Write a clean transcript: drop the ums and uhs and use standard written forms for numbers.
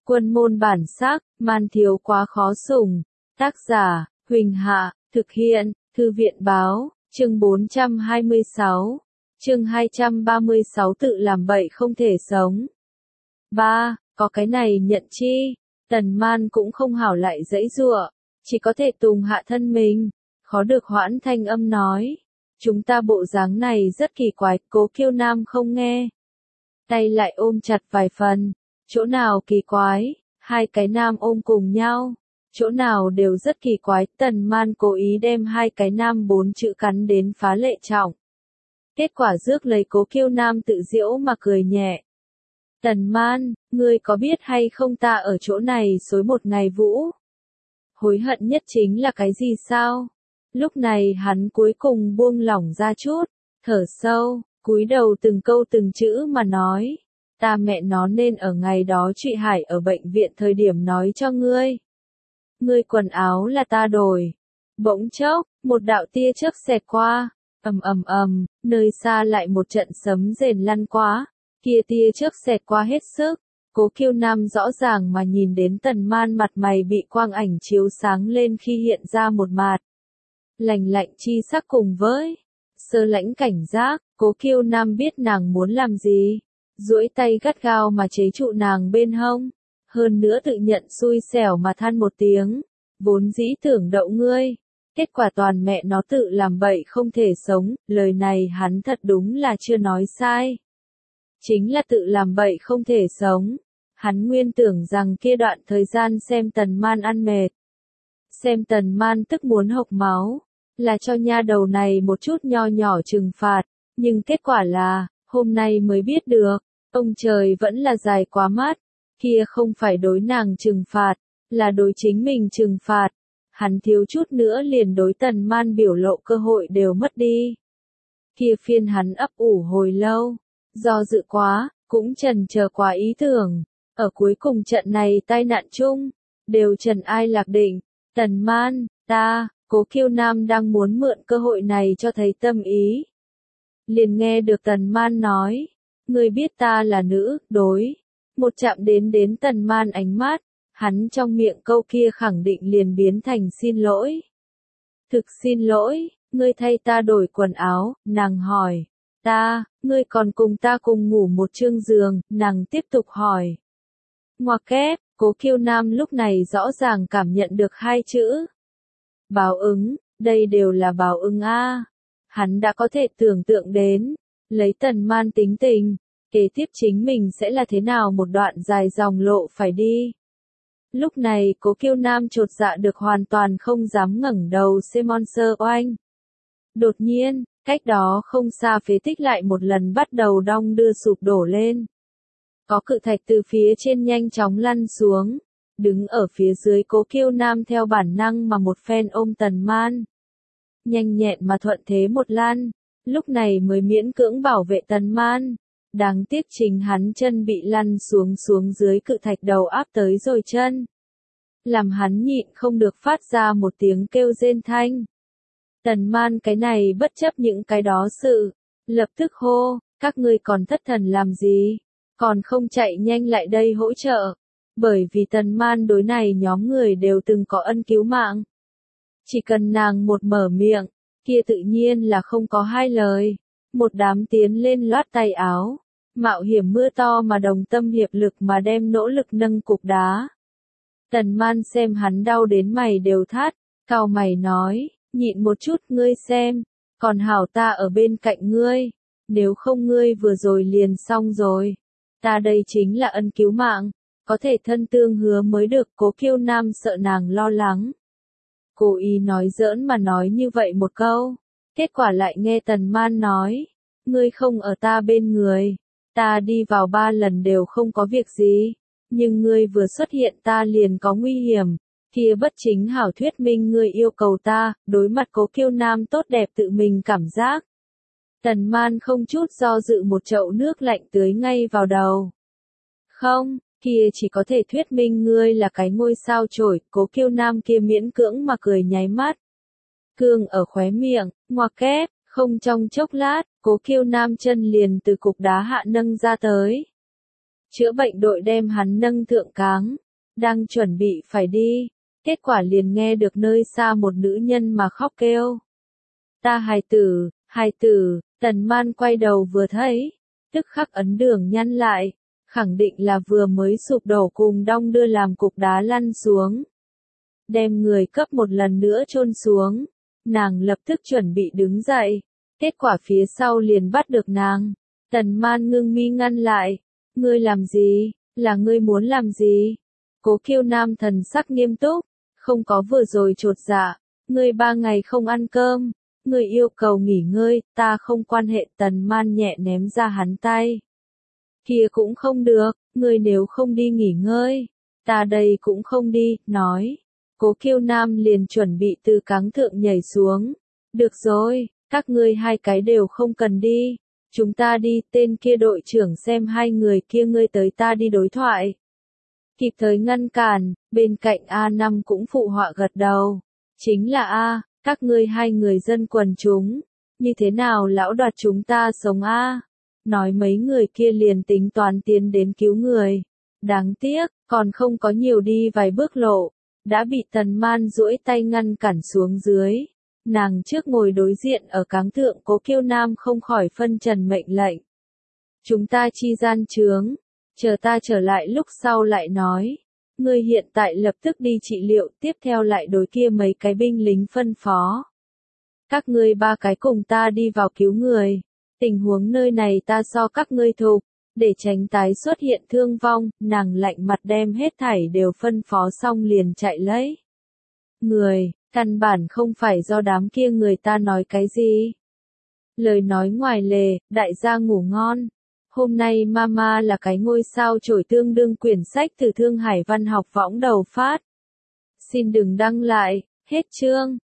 Quân môn bản sắc, man thiếu quá khó sủng. Tác giả, Huỳnh Hạ, thực hiện, Thư viện báo, chương 426, chương 236 tự làm bậy không thể sống. 3. Có cái này nhận chi? Tần Man cũng không hảo lại giãy giụa, chỉ có thể tùng hạ thân mình, khó được hoãn thanh âm nói. Chúng ta bộ dáng này rất kỳ quái, Cố Kiêu Nam không nghe. Tay lại ôm chặt vài phần, chỗ nào kỳ quái, hai cái nam ôm cùng nhau, chỗ nào đều rất kỳ quái, Tần Man cố ý đem hai cái nam 4 chữ cắn đến phá lệ trọng. Kết quả rước lấy Cố Kiêu Nam tự giễu mà cười nhẹ. Tần Man, ngươi có biết hay không ta ở chỗ này xối một ngày vũ? Hối hận nhất chính là cái gì sao? Lúc này hắn cuối cùng buông lỏng ra chút, thở sâu, cúi đầu từng câu từng chữ mà nói. Ta mẹ nó nên ở ngày đó Trụy Hải ở bệnh viện thời điểm nói cho ngươi. Ngươi quần áo là ta đổi. Bỗng chốc, một đạo tia chớp xẹt qua, nơi xa lại một trận sấm rền lăn qua. Kia tia chớp xẹt qua hết sức, Cố Kiêu Nam rõ ràng mà nhìn đến Tần Man mặt mày bị quang ảnh chiếu sáng lên khi hiện ra một mặt lạnh lạnh chi sắc cùng với sơ lãnh cảnh giác. Cố Kiêu Nam biết nàng muốn làm gì, duỗi tay gắt gao mà chế trụ nàng bên hông, hơn nữa tự nhận xui xẻo mà than một tiếng, vốn dĩ tưởng đậu ngươi, kết quả toàn mẹ nó tự làm bậy không thể sống. Lời này hắn thật đúng là chưa nói sai, chính là tự làm bậy không thể sống. Hắn nguyên tưởng rằng kia đoạn thời gian xem Tần Man ăn mệt, xem Tần Man tức muốn hộc máu, là cho nha đầu này một chút nho nhỏ trừng phạt, nhưng kết quả là, hôm nay mới biết được, ông trời vẫn là dài quá mắt, kia không phải đối nàng trừng phạt, là đối chính mình trừng phạt. Hắn thiếu chút nữa liền đối Tần Man biểu lộ cơ hội đều mất đi. Kia phiên hắn ấp ủ hồi lâu, do dự quá, cũng chần chờ quá ý tưởng, ở cuối cùng trận này tai nạn chung, đều trần ai lạc định. Tần Man, ta, Cố Kiêu Nam đang muốn mượn cơ hội này cho thấy tâm ý. Liền nghe được Tần Man nói, ngươi biết ta là nữ, đối. Một chạm đến Tần Man ánh mắt, hắn trong miệng câu kia khẳng định liền biến thành xin lỗi. Thực xin lỗi, ngươi thay ta đổi quần áo, nàng hỏi. Ngươi còn cùng ta cùng ngủ một chương giường, nàng tiếp tục hỏi. Ngoặc kép, Cố Kiêu Nam lúc này rõ ràng cảm nhận được hai chữ. Báo ứng, đây đều là báo ứng a. Hắn đã có thể tưởng tượng đến, lấy Tần Man tính tình, kế tiếp chính mình sẽ là thế nào một đoạn dài dòng lộ phải đi. Lúc này Cố Kiêu Nam chột dạ được hoàn toàn không dám ngẩng đầu xem Monster Oanh. Đột nhiên, cách đó không xa phế tích lại một lần bắt đầu đong đưa sụp đổ lên. Có cự thạch từ phía trên nhanh chóng lăn xuống, đứng ở phía dưới Cố Kiêu Nam theo bản năng mà một phen ôm Tần Man. Nhanh nhẹn mà thuận thế một lăn, lúc này mới miễn cưỡng bảo vệ Tần Man. Đáng tiếc chính hắn chân bị lăn xuống dưới cự thạch đầu áp tới rồi chân. Làm hắn nhịn không được phát ra một tiếng kêu rên thanh. Tần Man cái này bất chấp những cái đó sự, lập tức hô, các ngươi còn thất thần làm gì, còn không chạy nhanh lại đây hỗ trợ. Bởi vì Tần Man đối này nhóm người đều từng có ân cứu mạng. Chỉ cần nàng một mở miệng, kia tự nhiên là không có hai lời. Một đám tiến lên loát tay áo, mạo hiểm mưa to mà đồng tâm hiệp lực mà đem nỗ lực nâng cục đá. Tần Man xem hắn đau đến mày đều thắt, cau mày nói, nhịn một chút ngươi xem, còn hảo ta ở bên cạnh ngươi, nếu không ngươi vừa rồi liền xong rồi. Ta đây chính là ân cứu mạng, có thể thân tương hứa mới được. Cố Kiêu Nam sợ nàng lo lắng, cố ý nói giỡn mà nói như vậy một câu, kết quả lại nghe Tần Man nói, ngươi không ở ta bên người, ta đi vào 3 lần đều không có việc gì, nhưng ngươi vừa xuất hiện ta liền có nguy hiểm, kia bất chính hảo thuyết minh ngươi yêu cầu ta. Đối mặt Cố Kiêu Nam tốt đẹp tự mình cảm giác, Tần Man không chút do dự một chậu nước lạnh tưới ngay vào đầu. Không, kia chỉ có thể thuyết minh ngươi là cái ngôi sao chổi. Cố Kiêu Nam kia miễn cưỡng mà cười nháy mắt, cương ở khóe miệng, ngoặc kép, không trong chốc lát, Cố Kiêu Nam chân liền từ cục đá hạ nâng ra tới. chữa bệnh đội đem hắn nâng thượng cáng, đang chuẩn bị phải đi, kết quả liền nghe được nơi xa một nữ nhân mà khóc kêu. Ta hài tử, Tần Man quay đầu vừa thấy, tức khắc ấn đường nhăn lại, khẳng định là vừa mới sụp đổ cùng đong đưa làm cục đá lăn xuống. Đem người cấp một lần nữa chôn xuống, nàng lập tức chuẩn bị đứng dậy, kết quả phía sau liền bắt được nàng. Tần Man ngưng mi ngăn lại, ngươi làm gì, là ngươi muốn làm gì? Cố Kiêu Nam thần sắc nghiêm túc, không có vừa rồi chột dạ, ngươi 3 ngày không ăn cơm, ngươi yêu cầu nghỉ ngơi, ta không quan hệ. Tần Man nhẹ ném ra hắn tay. Kia cũng không được, ngươi nếu không đi nghỉ ngơi, ta đây cũng không đi, nói. Cố Kiêu Nam liền chuẩn bị từ cáng thượng nhảy xuống. Được rồi, các ngươi 2 cái đều không cần đi. Chúng ta đi, tên kia đội trưởng xem 2 người kia ngươi tới ta đi đối thoại. Kịp thời ngăn cản, bên cạnh A5 cũng phụ họa gật đầu. Chính là A, các ngươi 2 người dân quần chúng. Như thế nào lão đoạt chúng ta sống A? Nói mấy người kia liền tính toán tiến đến cứu người. Đáng tiếc, còn không có nhiều đi vài bước lộ. Đã bị Tần Man duỗi tay ngăn cản xuống dưới. Nàng trước ngồi đối diện ở cáng thượng, Cố Kiêu Nam không khỏi phân trần mệnh lệnh. Chúng ta chi gian chướng, chờ ta trở lại lúc sau lại nói. Ngươi hiện tại lập tức đi trị liệu, tiếp theo lại đối kia mấy cái binh lính phân phó. Các ngươi 3 cái cùng ta đi vào cứu người. Tình huống nơi này ta so các ngươi thục, để tránh tái xuất hiện thương vong, nàng lạnh mặt đem hết thảy đều phân phó xong liền chạy lấy. Người, căn bản không phải do đám kia người ta nói cái gì. Lời nói ngoài lề, đại gia ngủ ngon. Hôm nay mama là cái ngôi sao chổi tương đương quyển sách từ Thương Hải Văn học võng đầu phát. Xin đừng đăng lại, hết chương.